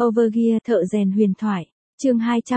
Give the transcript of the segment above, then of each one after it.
Overgear thợ rèn huyền thoại, chương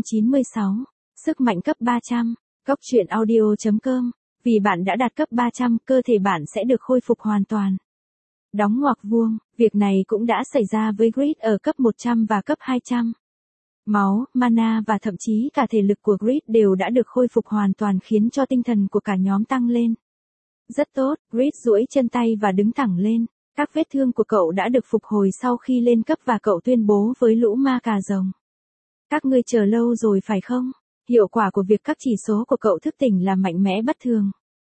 296, sức mạnh cấp 300, Cốc truyện audio.com, vì bạn đã đạt cấp 300, cơ thể bạn sẽ được khôi phục hoàn toàn. Đóng ngoặc vuông, việc này cũng đã xảy ra với Grid ở cấp 100 và cấp 200. Máu, mana và thậm chí cả thể lực của Grid đều đã được khôi phục hoàn toàn khiến cho tinh thần của cả nhóm tăng lên. Rất tốt, Grid duỗi chân tay và đứng thẳng lên. Các vết thương của cậu đã được phục hồi sau khi lên cấp và cậu tuyên bố với lũ ma cà rồng. Các ngươi chờ lâu rồi phải không? Hiệu quả của việc các chỉ số của cậu thức tỉnh là mạnh mẽ bất thường.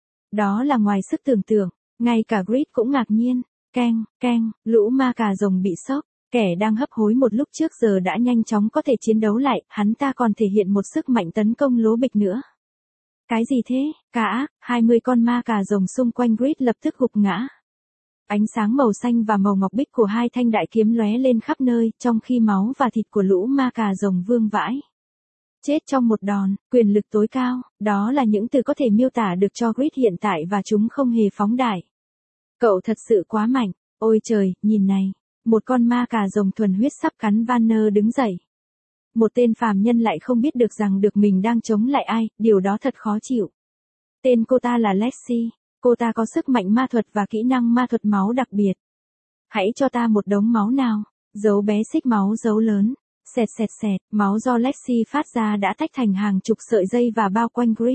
Đó là ngoài sức tưởng tượng, ngay cả Grid cũng ngạc nhiên. Keng, lũ ma cà rồng bị sốc. Kẻ đang hấp hối một lúc trước giờ đã nhanh chóng có thể chiến đấu lại, hắn ta còn thể hiện một sức mạnh tấn công lố bịch nữa. Cái gì thế? Cả 20 con ma cà rồng xung quanh Grid lập tức gục ngã. Ánh sáng màu xanh và màu ngọc bích của hai thanh đại kiếm lóe lên khắp nơi, trong khi máu và thịt của lũ ma cà rồng vương vãi. Chết trong một đòn, quyền lực tối cao, đó là những từ có thể miêu tả được cho Grid hiện tại và chúng không hề phóng đại. Cậu thật sự quá mạnh, ôi trời, nhìn này. Một con ma cà rồng thuần huyết sắp cắn Vanner đứng dậy. Một tên phàm nhân lại không biết được rằng được mình đang chống lại ai, điều đó thật khó chịu. Tên cô ta là Lexi, cô ta có sức mạnh ma thuật và kỹ năng ma thuật máu đặc biệt. Hãy cho ta một đống máu nào, dấu bé xích máu dấu lớn, xẹt, máu do Lexi phát ra đã tách thành hàng chục sợi dây và bao quanh Grid.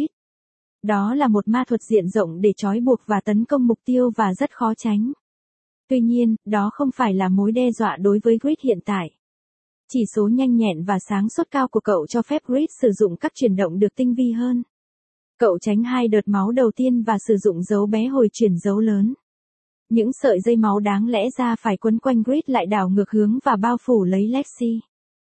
Đó là một ma thuật diện rộng để trói buộc và tấn công mục tiêu và rất khó tránh. Tuy nhiên, đó không phải là mối đe dọa đối với Grid hiện tại. Chỉ số nhanh nhẹn và sáng suốt cao của cậu cho phép Grid sử dụng các chuyển động được tinh vi hơn. Cậu tránh hai đợt máu đầu tiên và sử dụng dấu bé hồi chuyển dấu lớn. Những sợi dây máu đáng lẽ ra phải quấn quanh Grid lại đảo ngược hướng và bao phủ lấy Lexi.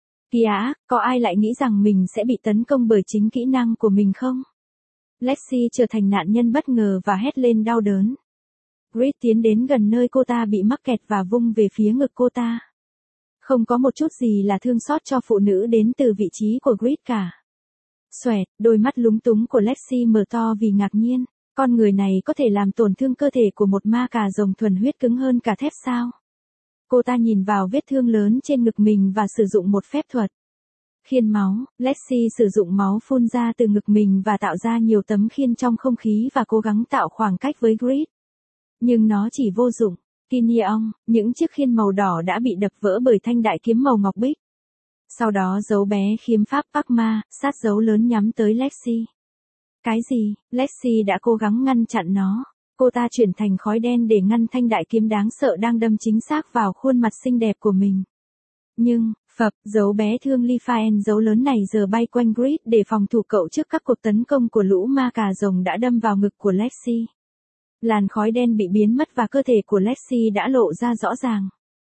Kìa, có ai lại nghĩ rằng mình sẽ bị tấn công bởi chính kỹ năng của mình không? Lexi trở thành nạn nhân bất ngờ và hét lên đau đớn. Grid tiến đến gần nơi cô ta bị mắc kẹt và vung về phía ngực cô ta. Không có một chút gì là thương xót cho phụ nữ đến từ vị trí của Grid cả. Xoẹt, đôi mắt lúng túng của Lexi mở to vì ngạc nhiên. Con người này có thể làm tổn thương cơ thể của một ma cà rồng thuần huyết cứng hơn cả thép sao? Cô ta nhìn vào vết thương lớn trên ngực mình và sử dụng một phép thuật. Khiên máu, Lexi sử dụng máu phun ra từ ngực mình và tạo ra nhiều tấm khiên trong không khí và cố gắng tạo khoảng cách với Grid. Nhưng nó chỉ vô dụng. Kinyeong, những chiếc khiên màu đỏ đã bị đập vỡ bởi thanh đại kiếm màu ngọc bích. Sau đó dấu bé khiếm pháp Parkma, sát dấu lớn nhắm tới Lexi. Cái gì? Lexi đã cố gắng ngăn chặn nó. Cô ta chuyển thành khói đen để ngăn thanh đại kiếm đáng sợ đang đâm chính xác vào khuôn mặt xinh đẹp của mình. Nhưng, dấu bé thương Lifaen dấu lớn này giờ bay quanh Grid để phòng thủ cậu trước các cuộc tấn công của lũ ma cà rồng đã đâm vào ngực của Lexi. Làn khói đen bị biến mất và cơ thể của Lexi đã lộ ra rõ ràng.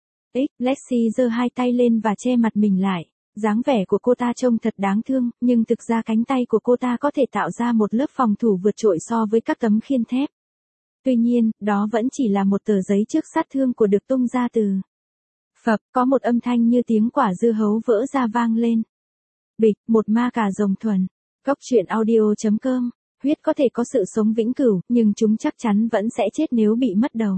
Lexi giơ hai tay lên và che mặt mình lại. Dáng vẻ của cô ta trông thật đáng thương, nhưng thực ra cánh tay của cô ta có thể tạo ra một lớp phòng thủ vượt trội so với các tấm khiên thép. Tuy nhiên, đó vẫn chỉ là một tờ giấy trước sát thương của được tung ra từ. Có một âm thanh như tiếng quả dưa hấu vỡ ra vang lên. Bịch, một ma cà rồng thuần. Cốc truyện audio.com. Huyết có thể có sự sống vĩnh cửu, nhưng chúng chắc chắn vẫn sẽ chết nếu bị mất đầu.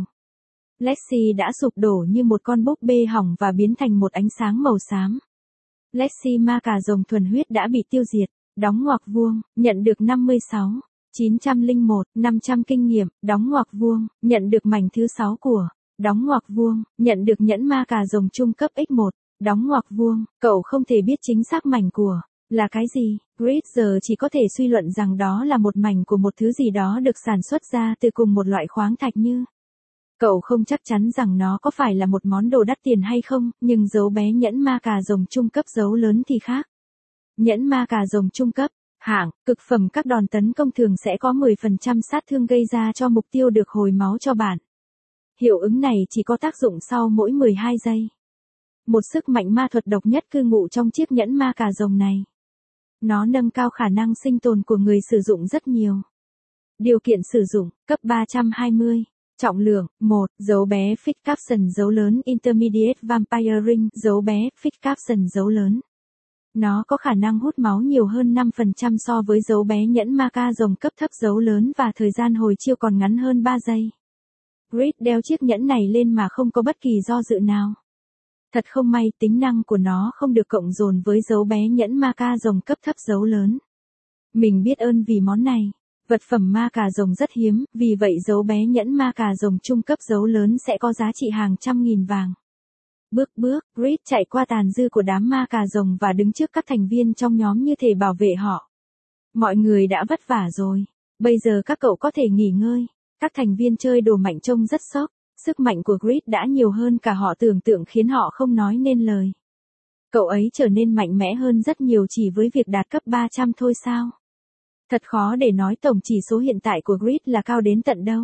Lexi đã sụp đổ như một con búp bê hỏng và biến thành một ánh sáng màu xám. Lexi ma cà rồng thuần huyết đã bị tiêu diệt. Đóng ngoặc vuông, nhận được 56, 901, 500 kinh nghiệm. Đóng ngoặc vuông, nhận được mảnh thứ 6 của. Đóng ngoặc vuông, nhận được nhẫn ma cà rồng trung cấp X1. Đóng ngoặc vuông, cậu không thể biết chính xác mảnh của là cái gì. Grid giờ chỉ có thể suy luận rằng đó là một mảnh của một thứ gì đó được sản xuất ra từ cùng một loại khoáng thạch như. Cậu không chắc chắn rằng nó có phải là một món đồ đắt tiền hay không, nhưng dấu bé nhẫn ma cà rồng trung cấp dấu lớn thì khác. Nhẫn ma cà rồng trung cấp, hạng, cực phẩm các đòn tấn công thường sẽ có 10% sát thương gây ra cho mục tiêu được hồi máu cho bạn. Hiệu ứng này chỉ có tác dụng sau mỗi 12 giây. Một sức mạnh ma thuật độc nhất cư ngụ trong chiếc nhẫn ma cà rồng này. Nó nâng cao khả năng sinh tồn của người sử dụng rất nhiều. Điều kiện sử dụng, cấp 320. Trọng lượng, 1, dấu bé Fix Caption dấu lớn Intermediate Vampire Ring dấu bé Fix Caption dấu lớn. Nó có khả năng hút máu nhiều hơn 5% so với dấu bé nhẫn ma cà rồng cấp thấp dấu lớn và thời gian hồi chiêu còn ngắn hơn 3 giây. Grid đeo chiếc nhẫn này lên mà không có bất kỳ do dự nào. Thật không may tính năng của nó không được cộng dồn với dấu bé nhẫn ma ca rồng cấp thấp dấu lớn. Mình biết ơn vì món này. Vật phẩm ma cà rồng rất hiếm, vì vậy dấu bé nhẫn ma cà rồng trung cấp dấu lớn sẽ có giá trị hàng trăm nghìn vàng. Bước, Grid chạy qua tàn dư của đám ma cà rồng và đứng trước các thành viên trong nhóm như thể bảo vệ họ. Mọi người đã vất vả rồi. Bây giờ các cậu có thể nghỉ ngơi. Các thành viên chơi đồ mạnh trông rất sốc. Sức mạnh của Grid đã nhiều hơn cả họ tưởng tượng khiến họ không nói nên lời. Cậu ấy trở nên mạnh mẽ hơn rất nhiều chỉ với việc đạt cấp 300 thôi sao? Thật khó để nói tổng chỉ số hiện tại của Grid là cao đến tận đâu.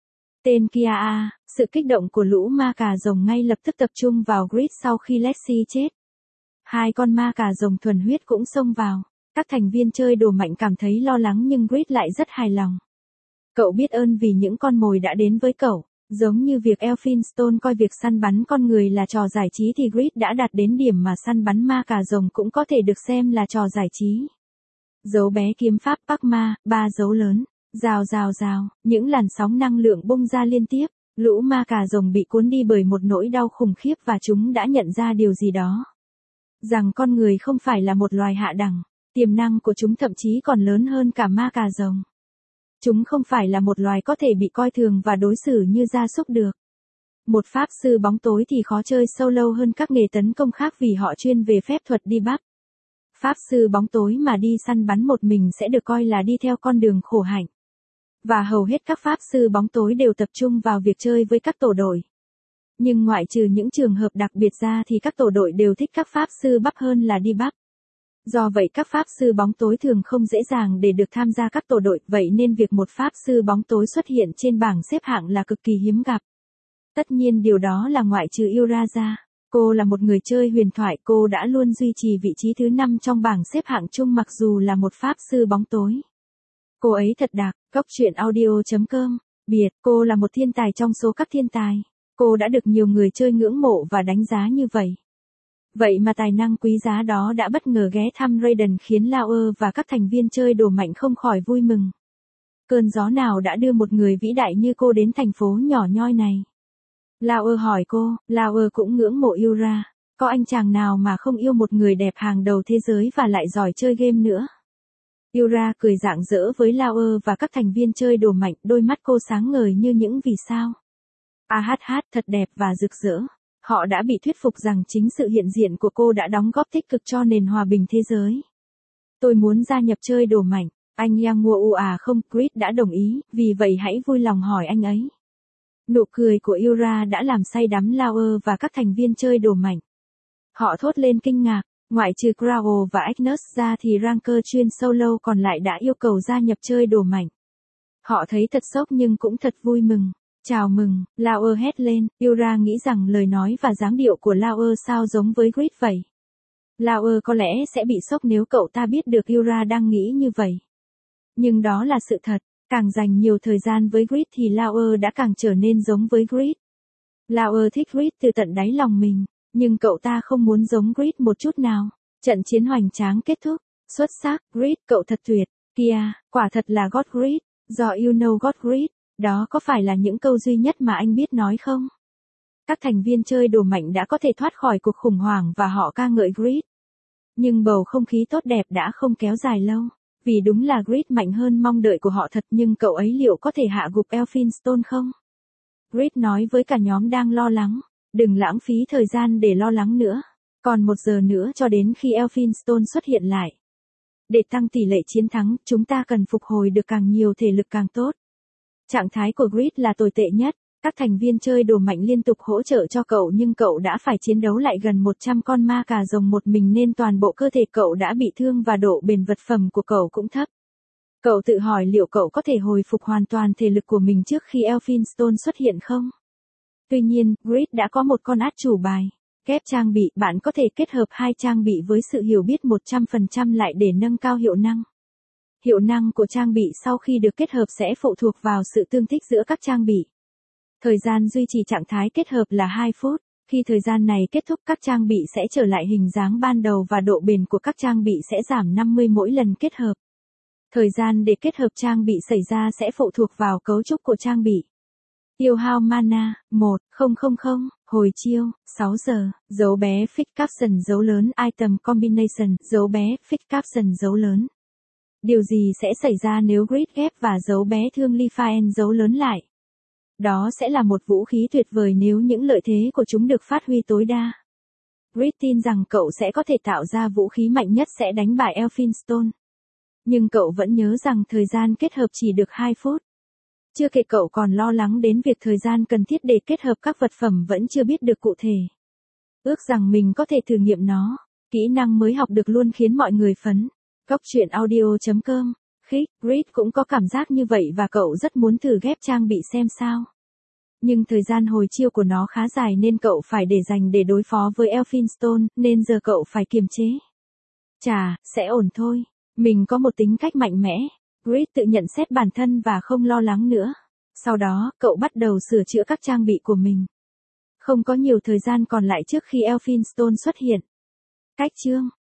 Tên kia sự kích động của lũ ma cà rồng ngay lập tức tập trung vào Grid sau khi Lexi chết. Hai con ma cà rồng thuần huyết cũng xông vào. Các thành viên chơi đồ mạnh cảm thấy lo lắng nhưng Grid lại rất hài lòng. Cậu biết ơn vì những con mồi đã đến với cậu. Giống như việc Elphinstone coi việc săn bắn con người là trò giải trí thì Grid đã đạt đến điểm mà săn bắn ma cà rồng cũng có thể được xem là trò giải trí. Dấu bé kiếm pháp Pac-Ma, 3 dấu lớn. Rào, những làn sóng năng lượng bung ra liên tiếp. Lũ ma cà rồng bị cuốn đi bởi một nỗi đau khủng khiếp và chúng đã nhận ra điều gì đó. Rằng con người không phải là một loài hạ đẳng. Tiềm năng của chúng thậm chí còn lớn hơn cả ma cà rồng. Chúng không phải là một loài có thể bị coi thường và đối xử như gia súc được. Một pháp sư bóng tối thì khó chơi solo hơn các nghề tấn công khác vì họ chuyên về phép thuật debug. Pháp sư bóng tối mà đi săn bắn một mình sẽ được coi là đi theo con đường khổ hạnh. Và hầu hết các pháp sư bóng tối đều tập trung vào việc chơi với các tổ đội. Nhưng ngoại trừ những trường hợp đặc biệt ra thì các tổ đội đều thích các pháp sư bắp hơn là debug. Do vậy các pháp sư bóng tối thường không dễ dàng để được tham gia các tổ đội, vậy nên việc một pháp sư bóng tối xuất hiện trên bảng xếp hạng là cực kỳ hiếm gặp. Tất nhiên điều đó là ngoại trừ Yura ra. Cô là một người chơi huyền thoại, cô đã luôn duy trì vị trí thứ 5 trong bảng xếp hạng chung mặc dù là một pháp sư bóng tối. Cô ấy thật đặc, Góc truyện audio.com, biệt, cô là một thiên tài trong số các thiên tài. Cô đã được nhiều người chơi ngưỡng mộ và đánh giá như vậy. Vậy mà tài năng quý giá đó đã bất ngờ ghé thăm Raiden khiến Lauer và các thành viên chơi đồ mạnh không khỏi vui mừng. Cơn gió nào đã đưa một người vĩ đại như cô đến thành phố nhỏ nhoi này? Lauer hỏi cô, Lauer cũng ngưỡng mộ Yura. Có anh chàng nào mà không yêu một người đẹp hàng đầu thế giới và lại giỏi chơi game nữa? Yura cười rạng rỡ với Lauer và các thành viên chơi đồ mạnh, đôi mắt cô sáng ngời như những vì sao. Thật đẹp và rực rỡ. Họ đã bị thuyết phục rằng chính sự hiện diện của cô đã đóng góp tích cực cho nền hòa bình thế giới. Tôi muốn gia nhập chơi đồ mạnh. Anh Yang mua không? Grid đã đồng ý, vì vậy hãy vui lòng hỏi anh ấy. Nụ cười của Yura đã làm say đắm Lauer và các thành viên chơi đồ mạnh. Họ thốt lên kinh ngạc, ngoại trừ Crow và Agnes ra thì ranker chuyên solo còn lại đã yêu cầu gia nhập chơi đồ mạnh. Họ thấy thật sốc nhưng cũng thật vui mừng. Chào mừng, Lauer hét lên, Yura nghĩ rằng lời nói và dáng điệu của Lauer sao giống với Grid vậy. Lauer có lẽ sẽ bị sốc nếu cậu ta biết được Yura đang nghĩ như vậy. Nhưng đó là sự thật, càng dành nhiều thời gian với Grid thì Lauer đã càng trở nên giống với Grid. Lauer thích Grid từ tận đáy lòng mình, nhưng cậu ta không muốn giống Grid một chút nào. Trận chiến hoành tráng kết thúc, xuất sắc, Grid, cậu thật tuyệt, kia, quả thật là God Grid, do you know God Grid. Đó có phải là những câu duy nhất mà anh biết nói không? Các thành viên chơi đồ mạnh đã có thể thoát khỏi cuộc khủng hoảng và họ ca ngợi Grid. Nhưng bầu không khí tốt đẹp đã không kéo dài lâu. Vì đúng là Grid mạnh hơn mong đợi của họ thật nhưng cậu ấy liệu có thể hạ gục Elphinstone không? Grid nói với cả nhóm đang lo lắng. Đừng lãng phí thời gian để lo lắng nữa. Còn 1 giờ nữa cho đến khi Elphinstone xuất hiện lại. Để tăng tỷ lệ chiến thắng, chúng ta cần phục hồi được càng nhiều thể lực càng tốt. Trạng thái của Grid là tồi tệ nhất, các thành viên chơi đồ mạnh liên tục hỗ trợ cho cậu nhưng cậu đã phải chiến đấu lại gần 100 con ma cà rồng một mình nên toàn bộ cơ thể cậu đã bị thương và độ bền vật phẩm của cậu cũng thấp. Cậu tự hỏi liệu cậu có thể hồi phục hoàn toàn thể lực của mình trước khi Elphinstone xuất hiện không? Tuy nhiên, Grid đã có một con át chủ bài. Ghép trang bị, bạn có thể kết hợp hai trang bị với sự hiểu biết 100% lại để nâng cao hiệu năng. Hiệu năng của trang bị sau khi được kết hợp sẽ phụ thuộc vào sự tương thích giữa các trang bị. Thời gian duy trì trạng thái kết hợp là 2 phút. Khi thời gian này kết thúc các trang bị sẽ trở lại hình dáng ban đầu và độ bền của các trang bị sẽ giảm 50 mỗi lần kết hợp. Thời gian để kết hợp trang bị xảy ra sẽ phụ thuộc vào cấu trúc của trang bị. Tiêu hao mana, 1000, hồi chiêu, 6 giờ, dấu bé fix caption dấu lớn item combination, dấu bé fix caption dấu lớn. Điều gì sẽ xảy ra nếu grid ghép và dấu bé thương Lifaen dấu lớn lại? Đó sẽ là một vũ khí tuyệt vời nếu những lợi thế của chúng được phát huy tối đa. Grid tin rằng cậu sẽ có thể tạo ra vũ khí mạnh nhất sẽ đánh bại Elphinstone. Nhưng cậu vẫn nhớ rằng thời gian kết hợp chỉ được 2 phút. Chưa kể cậu còn lo lắng đến việc thời gian cần thiết để kết hợp các vật phẩm vẫn chưa biết được cụ thể. Ước rằng mình có thể thử nghiệm nó. Kỹ năng mới học được luôn khiến mọi người phấn. Góc truyện audio.com. Khích, Grid cũng có cảm giác như vậy và cậu rất muốn thử ghép trang bị xem sao. Nhưng thời gian hồi chiêu của nó khá dài nên cậu phải để dành để đối phó với Elphinstone, nên giờ cậu phải kiềm chế. Chà, sẽ ổn thôi. Mình có một tính cách mạnh mẽ. Grid tự nhận xét bản thân và không lo lắng nữa. Sau đó, cậu bắt đầu sửa chữa các trang bị của mình. Không có nhiều thời gian còn lại trước khi Elphinstone xuất hiện. Cách chương